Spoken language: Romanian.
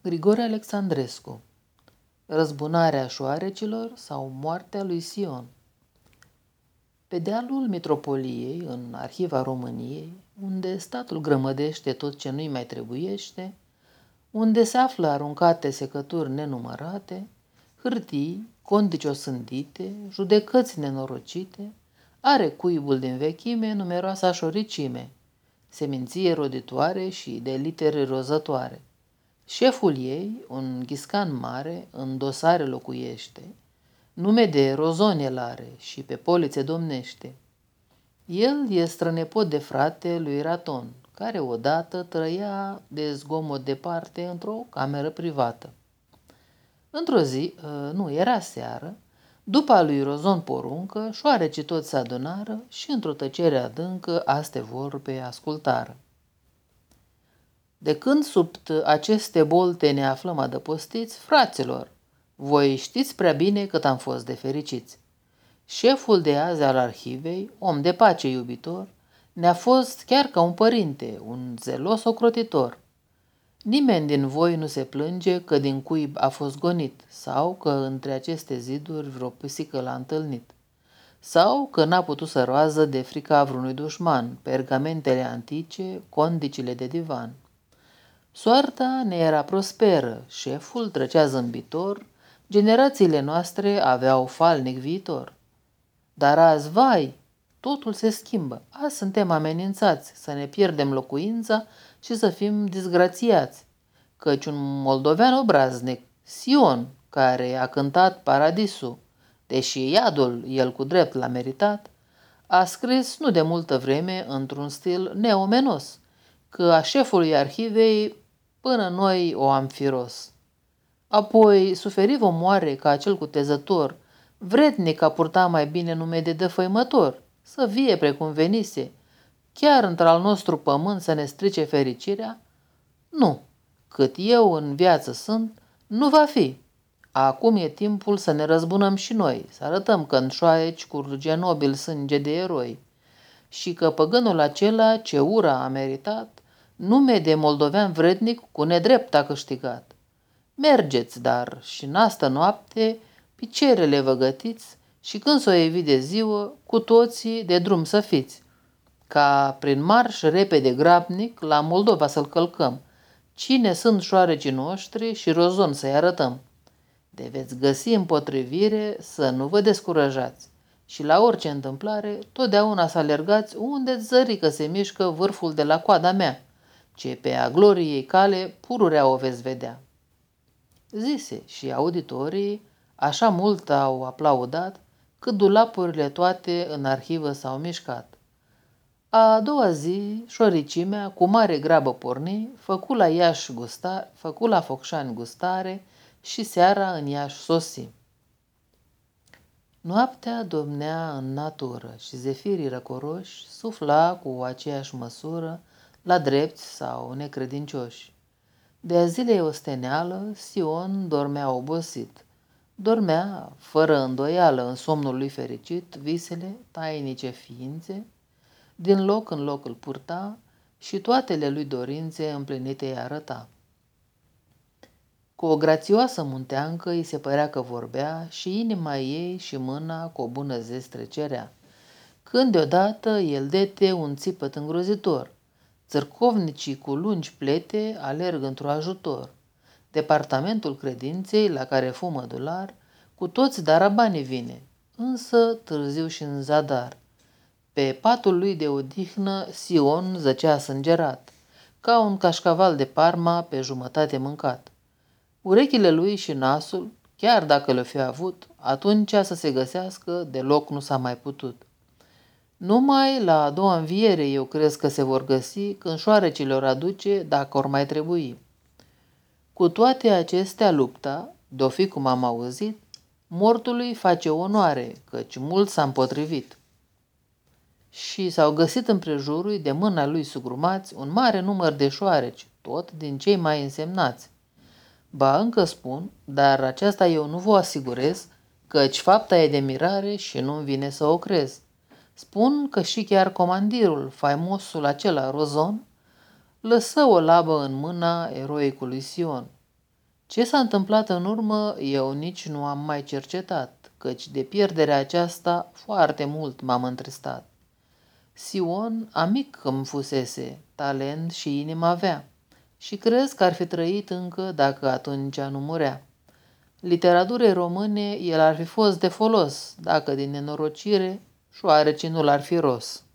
Grigore Alexandrescu. Răzbunarea șoarecilor sau moartea lui Sion. Pe dealul Mitropoliei, în Arhiva României, unde statul grămădește tot ce nu-i mai trebuiește, unde se află aruncate secături nenumărate, hârtii, condici osândite, judecăți nenorocite, are cuibul din vechime numeroasa șoricime, seminție roditoare și de litere rozătoare. Șeful ei, un ghiscan mare, în dosare locuiește, nume de Rozon el are și pe polițe domnește. El e strănepot de frate lui Raton, care odată trăia de zgomot departe într-o cameră privată. Într-o zi, era seară, după a lui Rozon poruncă, șoarecii toți se adunară și într-o tăcere adâncă aste vorbe ascultară. De când sub aceste bolte ne aflăm adăpostiți, fraților, voi știți prea bine cât am fost de fericiți. Șeful de azi al arhivei, om de pace iubitor, ne-a fost chiar ca un părinte, un zelos ocrotitor. Nimeni din voi nu se plânge că din cuib a fost gonit sau că între aceste ziduri vreo pisică l-a întâlnit sau că n-a putut să roază de frica vreunui dușman, pergamentele antice, condicile de divan. Soarta ne era prosperă, șeful trecea zâmbitor, generațiile noastre aveau falnic viitor. Dar azi, vai, totul se schimbă, azi suntem amenințați să ne pierdem locuința și să fim disgrațiați, căci un moldovean obraznic, Sion, care a cântat paradisul, deși iadul el cu drept l-a meritat, a scris nu de multă vreme într-un stil neomenos, că a șefului arhivei până noi o am firos. Apoi suferi vom moare ca acel cutezător, vrednic a purta mai bine nume de dăfăimător, să vie precum venise, chiar într-al nostru pământ să ne strice fericirea? Nu, cât eu în viață sunt, nu va fi. Acum e timpul să ne răzbunăm și noi, să arătăm că în șoareci curge nobil sânge de eroi și că păgânul acela ce ura a meritat, nume de moldovean vrednic cu nedrept a câștigat. Mergeți, dar, și în astă noapte, picerele vă gătiți și când s-o evi de ziua, cu toții de drum să fiți, ca prin marș repede grabnic la Moldova să-l călcăm, cine sunt șoarecii noștri și Rozon să-i arătăm. De veți găsi împotrivire să nu vă descurajați și la orice întâmplare totdeauna să alergați unde-ți zări că se mișcă vârful de la coada mea, ce pe a gloriei cale pururea o veți vedea. Zise și auditorii așa mult au aplaudat cât dulapurile toate în arhivă s-au mișcat. A doua zi, șoricimea, cu mare grabă porni, făcu la Focșani gustare și seara în Iași sosi. Noaptea domnea în natură și zefirii răcoroși sufla cu aceeași măsură la drepți sau necredincioși. De-a zilei osteneală, Sion dormea obosit. Dormea, fără îndoială, în somnul lui fericit, visele, tainice ființe, din loc în loc îl purta și toatele lui dorințe împlinite îi arăta. Cu o grațioasă munteancă îi se părea că vorbea și inima ei și mâna cu o bună zestre cerea. Când deodată el dete un țipăt îngrozitor. Țărcovnicii cu lungi plete alerg într-o ajutor. Departamentul credinței, la care fu mădular, cu toți darabanii vine, însă târziu și în zadar. Pe patul lui de odihnă Sion zăcea sângerat, ca un cașcaval de Parma pe jumătate mâncat. Urechile lui și nasul, chiar dacă le-o fi avut, atunci să se găsească, deloc nu s-a mai putut. Numai la a doua înviere eu crez că se vor găsi când șoarecii or aduce, dacă or mai trebui. Cu toate acestea lupta, de-o fi cum am auzit, mortului face onoare, căci mult s-a împotrivit. Și s-au găsit împrejurul de mâna lui sugrumați un mare număr de șoareci, tot din cei mai însemnați. Ba încă spun, dar aceasta eu nu vă asigurez, căci fapta e de mirare și nu-mi vine să o crez. Spun că și chiar comandirul, faimosul acela Rozon, lăsă o labă în mâna eroicului Sion. Ce s-a întâmplat în urmă, eu nici nu am mai cercetat, căci de pierderea aceasta foarte mult m-am întristat. Sion, amic îmi fusese, talent și inimă avea, și crezi că ar fi trăit încă dacă atunci nu murea. Literaturii române el ar fi fost de folos, dacă din nenorocire șoarecii nu l-ar fi ros.